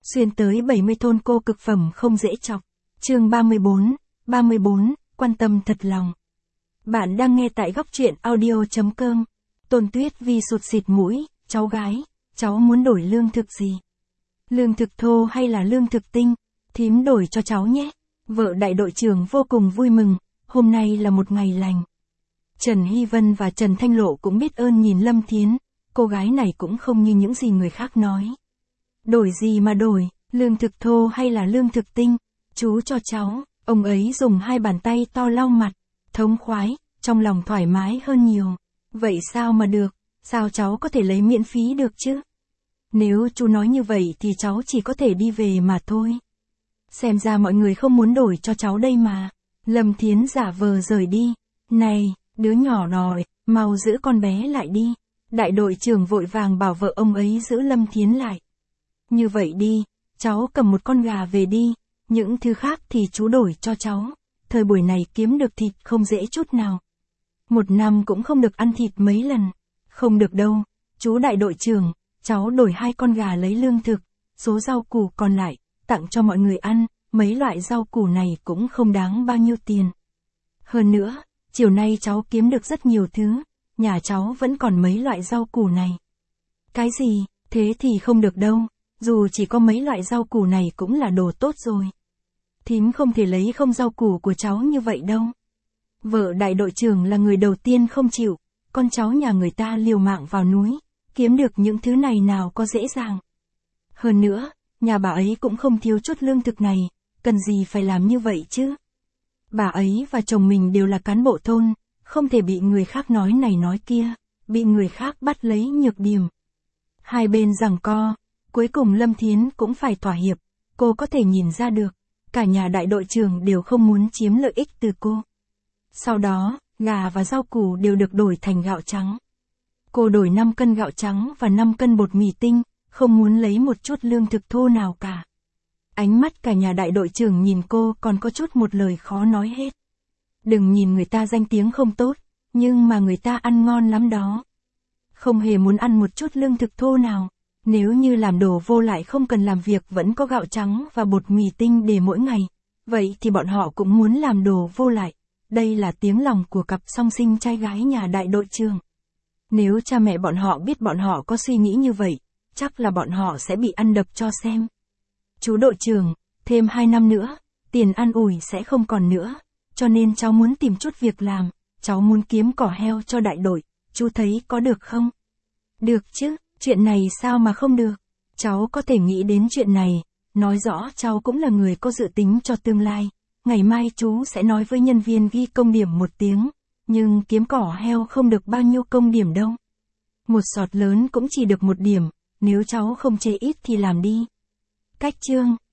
Xuyên tới 70 thôn cô cực phẩm không dễ chọc. Chương 34, quan tâm thật lòng. Bạn đang nghe tại góc truyện audio.com. Tôn Tuyết Vi sụt xịt mũi, cháu gái, cháu muốn đổi lương thực gì? Lương thực thô hay là lương thực tinh? Thím đổi cho cháu nhé. Vợ đại đội trưởng vô cùng vui mừng, hôm nay là một ngày lành. Trần Hy Vân và Trần Thanh Lộ cũng biết ơn nhìn Lâm Thiến, cô gái này cũng không như những gì người khác nói. Đổi gì mà đổi, lương thực thô hay là lương thực tinh? Chú cho cháu, ông ấy dùng hai bàn tay to lau mặt, thống khoái, trong lòng thoải mái hơn nhiều. Vậy sao mà được, sao cháu có thể lấy miễn phí được chứ? Nếu chú nói như vậy thì cháu chỉ có thể đi về mà thôi. Xem ra mọi người không muốn đổi cho cháu đây mà. Lâm Thiến giả vờ rời đi. Này, đứa nhỏ rồi, mau giữ con bé lại đi. Đại đội trưởng vội vàng bảo vợ ông ấy giữ Lâm Thiến lại. Như vậy đi, cháu cầm một con gà về đi, những thứ khác thì chú đổi cho cháu. Thời buổi này kiếm được thịt không dễ chút nào. Một năm cũng không được ăn thịt mấy lần. Không được đâu, chú đại đội trưởng, cháu đổi 2 con gà lấy lương thực, số rau củ còn lại, tặng cho mọi người ăn, mấy loại rau củ này cũng không đáng bao nhiêu tiền. Hơn nữa, chiều nay cháu kiếm được rất nhiều thứ, nhà cháu vẫn còn mấy loại rau củ này. Cái gì, thế thì không được đâu, dù chỉ có mấy loại rau củ này cũng là đồ tốt rồi. Thím không thể lấy không rau củ của cháu như vậy đâu. Vợ đại đội trưởng là người đầu tiên không chịu, con cháu nhà người ta liều mạng vào núi, kiếm được những thứ này nào có dễ dàng. Hơn nữa, nhà bà ấy cũng không thiếu chút lương thực này, cần gì phải làm như vậy chứ. Bà ấy và chồng mình đều là cán bộ thôn, không thể bị người khác nói này nói kia, bị người khác bắt lấy nhược điểm. Hai bên giằng co, cuối cùng Lâm Thiến cũng phải thỏa hiệp, cô có thể nhìn ra được, cả nhà đại đội trưởng đều không muốn chiếm lợi ích từ cô. Sau đó, gà và rau củ đều được đổi thành gạo trắng. Cô đổi 5 cân gạo trắng và 5 cân bột mì tinh, không muốn lấy một chút lương thực thô nào cả. Ánh mắt cả nhà đại đội trưởng nhìn cô còn có chút một lời khó nói hết. Đừng nhìn người ta danh tiếng không tốt, nhưng mà người ta ăn ngon lắm đó. Không hề muốn ăn một chút lương thực thô nào. Nếu như làm đồ vô lại không cần làm việc vẫn có gạo trắng và bột mì tinh để mỗi ngày, vậy thì bọn họ cũng muốn làm đồ vô lại. Đây là tiếng lòng của cặp song sinh trai gái nhà đại đội trưởng. Nếu cha mẹ bọn họ biết bọn họ có suy nghĩ như vậy, chắc là bọn họ sẽ bị ăn đập cho xem. Chú đội trưởng, thêm 2 năm nữa, tiền ăn ủi sẽ không còn nữa, cho nên cháu muốn tìm chút việc làm, cháu muốn kiếm cỏ heo cho đại đội, chú thấy có được không? Được chứ, chuyện này sao mà không được? Cháu có thể nghĩ đến chuyện này, nói rõ cháu cũng là người có dự tính cho tương lai. Ngày mai chú sẽ nói với nhân viên ghi công điểm 1 tiếng, nhưng kiếm cỏ heo không được bao nhiêu công điểm đâu. Một sọt lớn cũng chỉ được 1 điểm, nếu cháu không chê ít thì làm đi. Cách chương